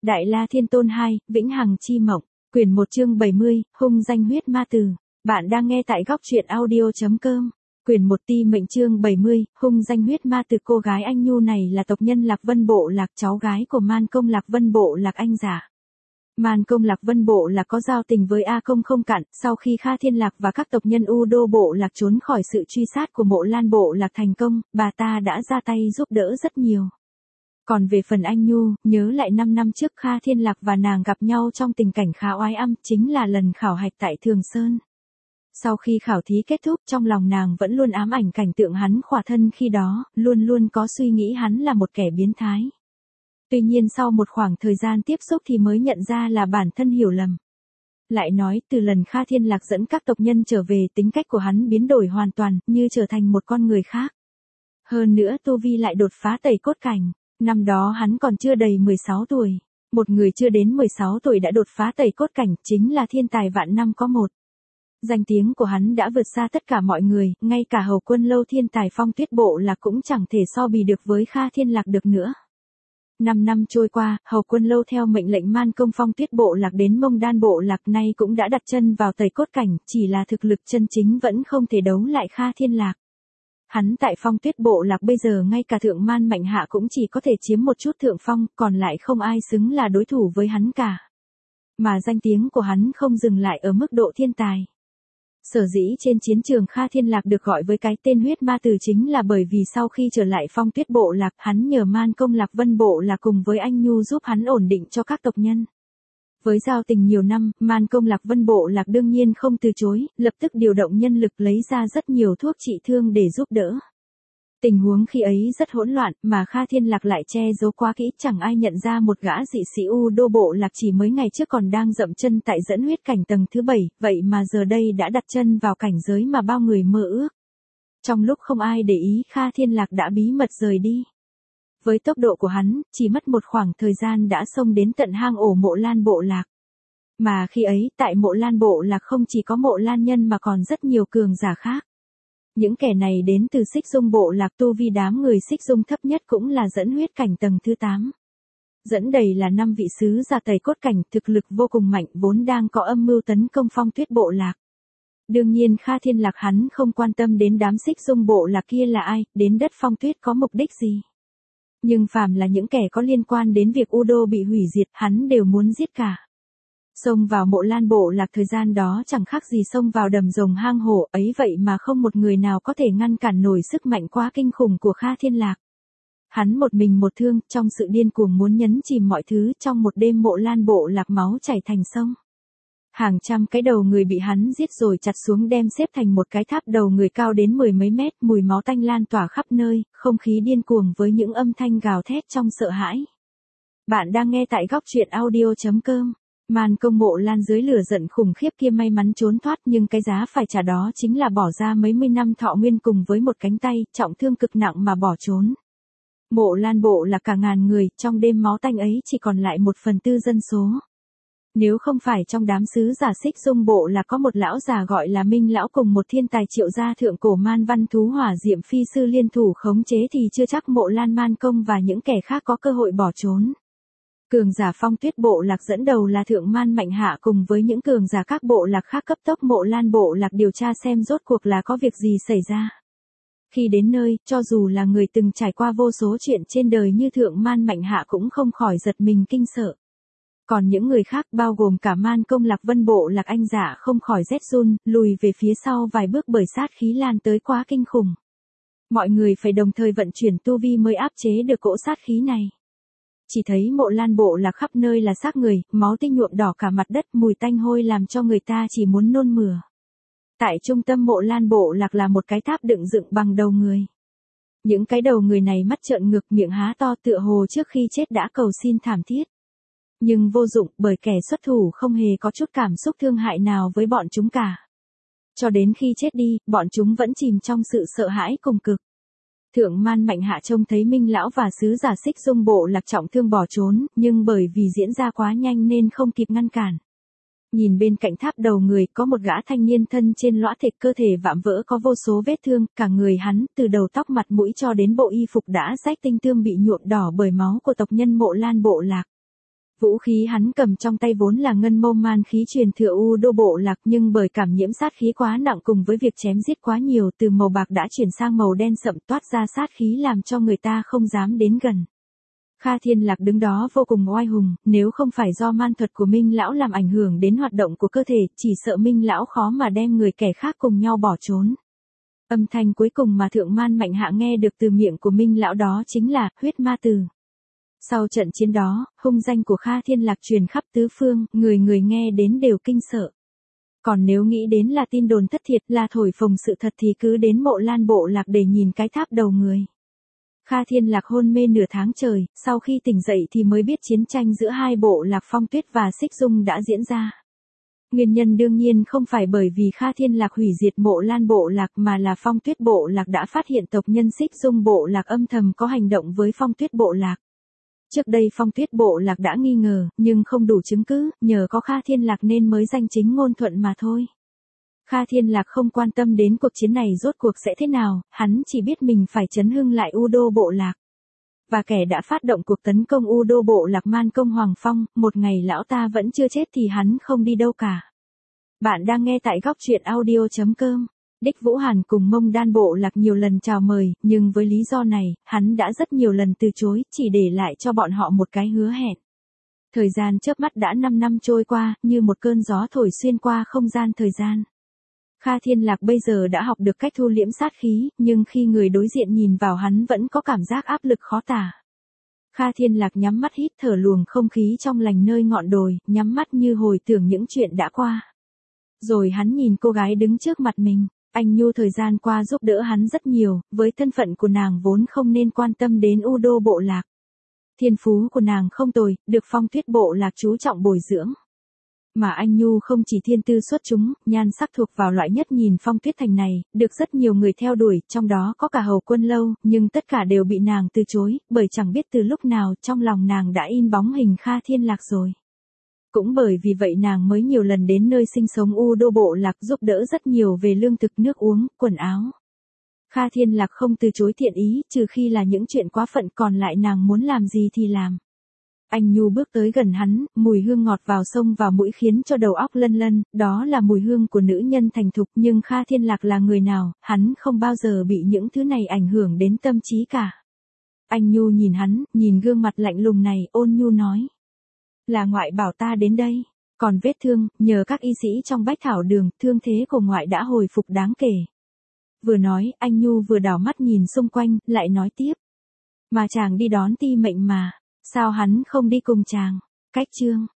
Đại La Thiên Tôn 2, Vĩnh Hằng Chi Mộng, quyển 1 chương 70, hung danh huyết ma tử. Bạn đang nghe tại góc truyện audio.com. Quyển 1 ti mệnh chương 70, hung danh huyết ma tử. Cô gái Anh Nhu này là tộc nhân Lạc Vân Bộ Lạc, cháu gái của Man Công Lạc Vân Bộ Lạc Anh giả. Man Công Lạc Vân Bộ Lạc có giao tình với A Công không cạn, sau khi Kha Thiên Lạc và các tộc nhân U Đô Bộ Lạc trốn khỏi sự truy sát của Mộ Lan Bộ Lạc thành công, bà ta đã ra tay giúp đỡ rất nhiều. Còn về phần Anh Nhu, nhớ lại 5 năm trước Kha Thiên Lạc và nàng gặp nhau trong tình cảnh khá oái âm, chính là lần khảo hạch tại Thường Sơn. Sau khi khảo thí kết thúc, trong lòng nàng vẫn luôn ám ảnh cảnh tượng hắn khỏa thân khi đó, luôn luôn có suy nghĩ hắn là một kẻ biến thái. Tuy nhiên sau một khoảng thời gian tiếp xúc thì mới nhận ra là bản thân hiểu lầm. Lại nói, từ lần Kha Thiên Lạc dẫn các tộc nhân trở về, tính cách của hắn biến đổi hoàn toàn, như trở thành một con người khác. Hơn nữa tu vi lại đột phá tẩy cốt cảnh. Năm đó hắn còn chưa đầy 16 tuổi. Một người chưa đến 16 tuổi đã đột phá tẩy cốt cảnh, chính là thiên tài vạn năm có một. Danh tiếng của hắn đã vượt xa tất cả mọi người, ngay cả Hầu Quân Lâu thiên tài Phong Tuyết Bộ Lạc cũng chẳng thể so bì được với Kha Thiên Lạc được nữa. 5 năm trôi qua, Hầu Quân Lâu theo mệnh lệnh Man Công Phong Tuyết Bộ Lạc đến Mông Đan Bộ Lạc nay cũng đã đặt chân vào tẩy cốt cảnh, chỉ là thực lực chân chính vẫn không thể đấu lại Kha Thiên Lạc. Hắn tại Phong Tuyết Bộ Lạc bây giờ ngay cả thượng man mạnh hạ cũng chỉ có thể chiếm một chút thượng phong, còn lại không ai xứng là đối thủ với hắn cả. Mà danh tiếng của hắn không dừng lại ở mức độ thiên tài. Sở dĩ trên chiến trường Kha Thiên Lạc được gọi với cái tên huyết ma tử chính là bởi vì sau khi trở lại Phong Tuyết Bộ Lạc, hắn nhờ Man Công Lạc Vân Bộ Lạc cùng với Anh Nhu giúp hắn ổn định cho các tộc nhân. Với giao tình nhiều năm, Man Công Lạc Vân Bộ Lạc đương nhiên không từ chối, lập tức điều động nhân lực lấy ra rất nhiều thuốc trị thương để giúp đỡ. Tình huống khi ấy rất hỗn loạn, mà Kha Thiên Lạc lại che giấu quá kỹ, chẳng ai nhận ra một gã dị sĩ U Đô Bộ Lạc chỉ mấy ngày trước còn đang dậm chân tại dẫn huyết cảnh tầng thứ 7, vậy mà giờ đây đã đặt chân vào cảnh giới mà bao người mơ ước. Trong lúc không ai để ý, Kha Thiên Lạc đã bí mật rời đi. Với tốc độ của hắn, chỉ mất một khoảng thời gian đã xông đến tận hang ổ Mộ Lan Bộ Lạc. Mà khi ấy, tại Mộ Lan Bộ Lạc không chỉ có Mộ Lan nhân mà còn rất nhiều cường giả khác. Những kẻ này đến từ Xích Dung Bộ Lạc, tu vi đám người Xích Dung thấp nhất cũng là dẫn huyết cảnh tầng thứ 8. Dẫn đầy là 5 vị sứ giả tẩy cốt cảnh, thực lực vô cùng mạnh, vốn đang có âm mưu tấn công Phong Tuyết Bộ Lạc. Đương nhiên Kha Thiên Lạc hắn không quan tâm đến đám Xích Dung Bộ Lạc kia là ai, đến đất Phong Tuyết có mục đích gì. Nhưng phàm là những kẻ có liên quan đến việc U Đô bị hủy diệt, hắn đều muốn giết cả. Xông vào Mộ Lan Bộ Lạc thời gian đó chẳng khác gì xông vào đầm rồng hang hổ, ấy vậy mà không một người nào có thể ngăn cản nổi sức mạnh quá kinh khủng của Kha Thiên Lạc. Hắn một mình một thương, trong sự điên cuồng muốn nhấn chìm mọi thứ, trong một đêm Mộ Lan Bộ Lạc máu chảy thành sông. Hàng trăm cái đầu người bị hắn giết rồi chặt xuống đem xếp thành một cái tháp đầu người cao đến 10 mấy mét, mùi máu tanh lan tỏa khắp nơi, không khí điên cuồng với những âm thanh gào thét trong sợ hãi. Bạn đang nghe tại góc truyện audio.com. Man Công Mộ Lan dưới lửa giận khủng khiếp kia may mắn trốn thoát, nhưng cái giá phải trả đó chính là bỏ ra mấy mươi năm thọ nguyên cùng với một cánh tay, trọng thương cực nặng mà bỏ trốn. Mộ Lan Bộ là cả ngàn người, trong đêm máu tanh ấy chỉ còn lại 1/4 dân số. Nếu không phải trong đám sứ giả Xích Dung Bộ là có một lão già gọi là Minh Lão cùng một thiên tài Triệu gia thượng cổ man văn thú hỏa diệm phi sư liên thủ khống chế thì chưa chắc Mộ Lan Man Công và những kẻ khác có cơ hội bỏ trốn. Cường giả Phong Tuyết Bộ Lạc dẫn đầu là thượng man mạnh hạ cùng với những cường giả các bộ lạc khác cấp tốc Mộ Lan Bộ Lạc điều tra xem rốt cuộc là có việc gì xảy ra. Khi đến nơi, cho dù là người từng trải qua vô số chuyện trên đời như thượng man mạnh hạ cũng không khỏi giật mình kinh sợ. Còn những người khác bao gồm cả Man Công Lạc Vân Bộ Lạc Anh giả không khỏi rét run, lùi về phía sau vài bước bởi sát khí lan tới quá kinh khủng. Mọi người phải đồng thời vận chuyển tu vi mới áp chế được cỗ sát khí này. Chỉ thấy Mộ Lan Bộ Lạc khắp nơi là xác người, máu tươi nhuộm đỏ cả mặt đất, mùi tanh hôi làm cho người ta chỉ muốn nôn mửa. Tại trung tâm Mộ Lan Bộ Lạc là một cái tháp đựng dựng bằng đầu người. Những cái đầu người này mắt trợn ngược, miệng há to tựa hồ trước khi chết đã cầu xin thảm thiết. Nhưng vô dụng, bởi kẻ xuất thủ không hề có chút cảm xúc thương hại nào với bọn chúng cả. Cho đến khi chết đi, bọn chúng vẫn chìm trong sự sợ hãi cùng cực. Thượng man mạnh hạ trông thấy Minh Lão và sứ giả Xích Dung Bộ Lạc trọng thương bỏ trốn, nhưng bởi vì diễn ra quá nhanh nên không kịp ngăn cản. Nhìn bên cạnh tháp đầu người có một gã thanh niên thân trên lõa thịt, cơ thể vạm vỡ có vô số vết thương, cả người hắn, từ đầu tóc mặt mũi cho đến bộ y phục đã rách tinh tươm bị nhuộm đỏ bởi máu của tộc nhân Mộ Lan Bộ Lạc. Vũ khí hắn cầm trong tay vốn là ngân mâu man khí truyền thừa U Đô bộ lạc, nhưng bởi cảm nhiễm sát khí quá nặng cùng với việc chém giết quá nhiều, từ màu bạc đã chuyển sang màu đen sậm, toát ra sát khí làm cho người ta không dám đến gần. Kha Thiên Lạc đứng đó vô cùng oai hùng, nếu không phải do man thuật của Minh lão làm ảnh hưởng đến hoạt động của cơ thể, chỉ sợ Minh lão khó mà đem người kẻ khác cùng nhau bỏ trốn. Âm thanh cuối cùng mà Thượng Man Mạnh Hạ nghe được từ miệng của Minh lão đó chính là huyết ma từ. Sau trận chiến đó, hung danh của Kha Thiên Lạc truyền khắp tứ phương, người người nghe đến đều kinh sợ. Còn nếu nghĩ đến là tin đồn thất thiệt, là thổi phồng sự thật thì cứ đến Mộ Lan bộ lạc để nhìn cái tháp đầu người. Kha Thiên Lạc hôn mê nửa tháng trời, sau khi tỉnh dậy thì mới biết chiến tranh giữa hai bộ lạc Phong Tuyết và Xích Dung đã diễn ra. Nguyên nhân đương nhiên không phải bởi vì Kha Thiên Lạc hủy diệt Mộ Lan bộ lạc, mà là Phong Tuyết bộ lạc đã phát hiện tộc nhân Xích Dung bộ lạc âm thầm có hành động với Phong Tuyết bộ lạc. Trước đây Phong Tuyết bộ lạc đã nghi ngờ, nhưng không đủ chứng cứ, nhờ có Kha Thiên Lạc nên mới danh chính ngôn thuận mà thôi. Kha Thiên Lạc không quan tâm đến cuộc chiến này rốt cuộc sẽ thế nào, hắn chỉ biết mình phải trấn hưng lại U Đô bộ lạc. Và kẻ đã phát động cuộc tấn công U Đô bộ lạc Man Công Hoàng Phong, một ngày lão ta vẫn chưa chết thì hắn không đi đâu cả. Bạn đang nghe tại góc truyện audio.com. Đích Vũ Hàn cùng Mông Đan bộ lạc nhiều lần chào mời, nhưng với lý do này, hắn đã rất nhiều lần từ chối, chỉ để lại cho bọn họ một cái hứa hẹn. Thời gian chớp mắt đã 5 năm trôi qua, như một cơn gió thổi xuyên qua không gian thời gian. Kha Thiên Lạc bây giờ đã học được cách thu liễm sát khí, nhưng khi người đối diện nhìn vào hắn vẫn có cảm giác áp lực khó tả. Kha Thiên Lạc nhắm mắt hít thở luồng không khí trong lành nơi ngọn đồi, nhắm mắt như hồi tưởng những chuyện đã qua. Rồi hắn nhìn cô gái đứng trước mặt mình. Anh Nhu thời gian qua giúp đỡ hắn rất nhiều, với thân phận của nàng vốn không nên quan tâm đến U Đô bộ lạc. Thiên phú của nàng không tồi, được Phong Tuyết bộ lạc chú trọng bồi dưỡng. Mà anh Nhu không chỉ thiên tư xuất chúng, nhan sắc thuộc vào loại nhất nhìn Phong Tuyết thành này, được rất nhiều người theo đuổi, trong đó có cả Hầu Quân Lâu, nhưng tất cả đều bị nàng từ chối, bởi chẳng biết từ lúc nào trong lòng nàng đã in bóng hình Kha Thiên Lạc rồi. Cũng bởi vì vậy nàng mới nhiều lần đến nơi sinh sống U Đô bộ lạc giúp đỡ rất nhiều về lương thực nước uống, quần áo. Kha Thiên Lạc không từ chối thiện ý, trừ khi là những chuyện quá phận, còn lại nàng muốn làm gì thì làm. Anh Nhu bước tới gần hắn, mùi hương ngọt vào sông vào mũi khiến cho đầu óc lân lân, đó là mùi hương của nữ nhân thành thục, nhưng Kha Thiên Lạc là người nào, hắn không bao giờ bị những thứ này ảnh hưởng đến tâm trí cả. Anh Nhu nhìn hắn, nhìn gương mặt lạnh lùng này, ôn nhu nói. Là ngoại bảo ta đến đây, còn vết thương, nhờ các y sĩ trong Bách Thảo Đường, thương thế của ngoại đã hồi phục đáng kể. Vừa nói, anh Nhu vừa đảo mắt nhìn xung quanh, lại nói tiếp. Mà chàng đi đón Ti Mệnh mà, sao hắn không đi cùng chàng? Cách chương.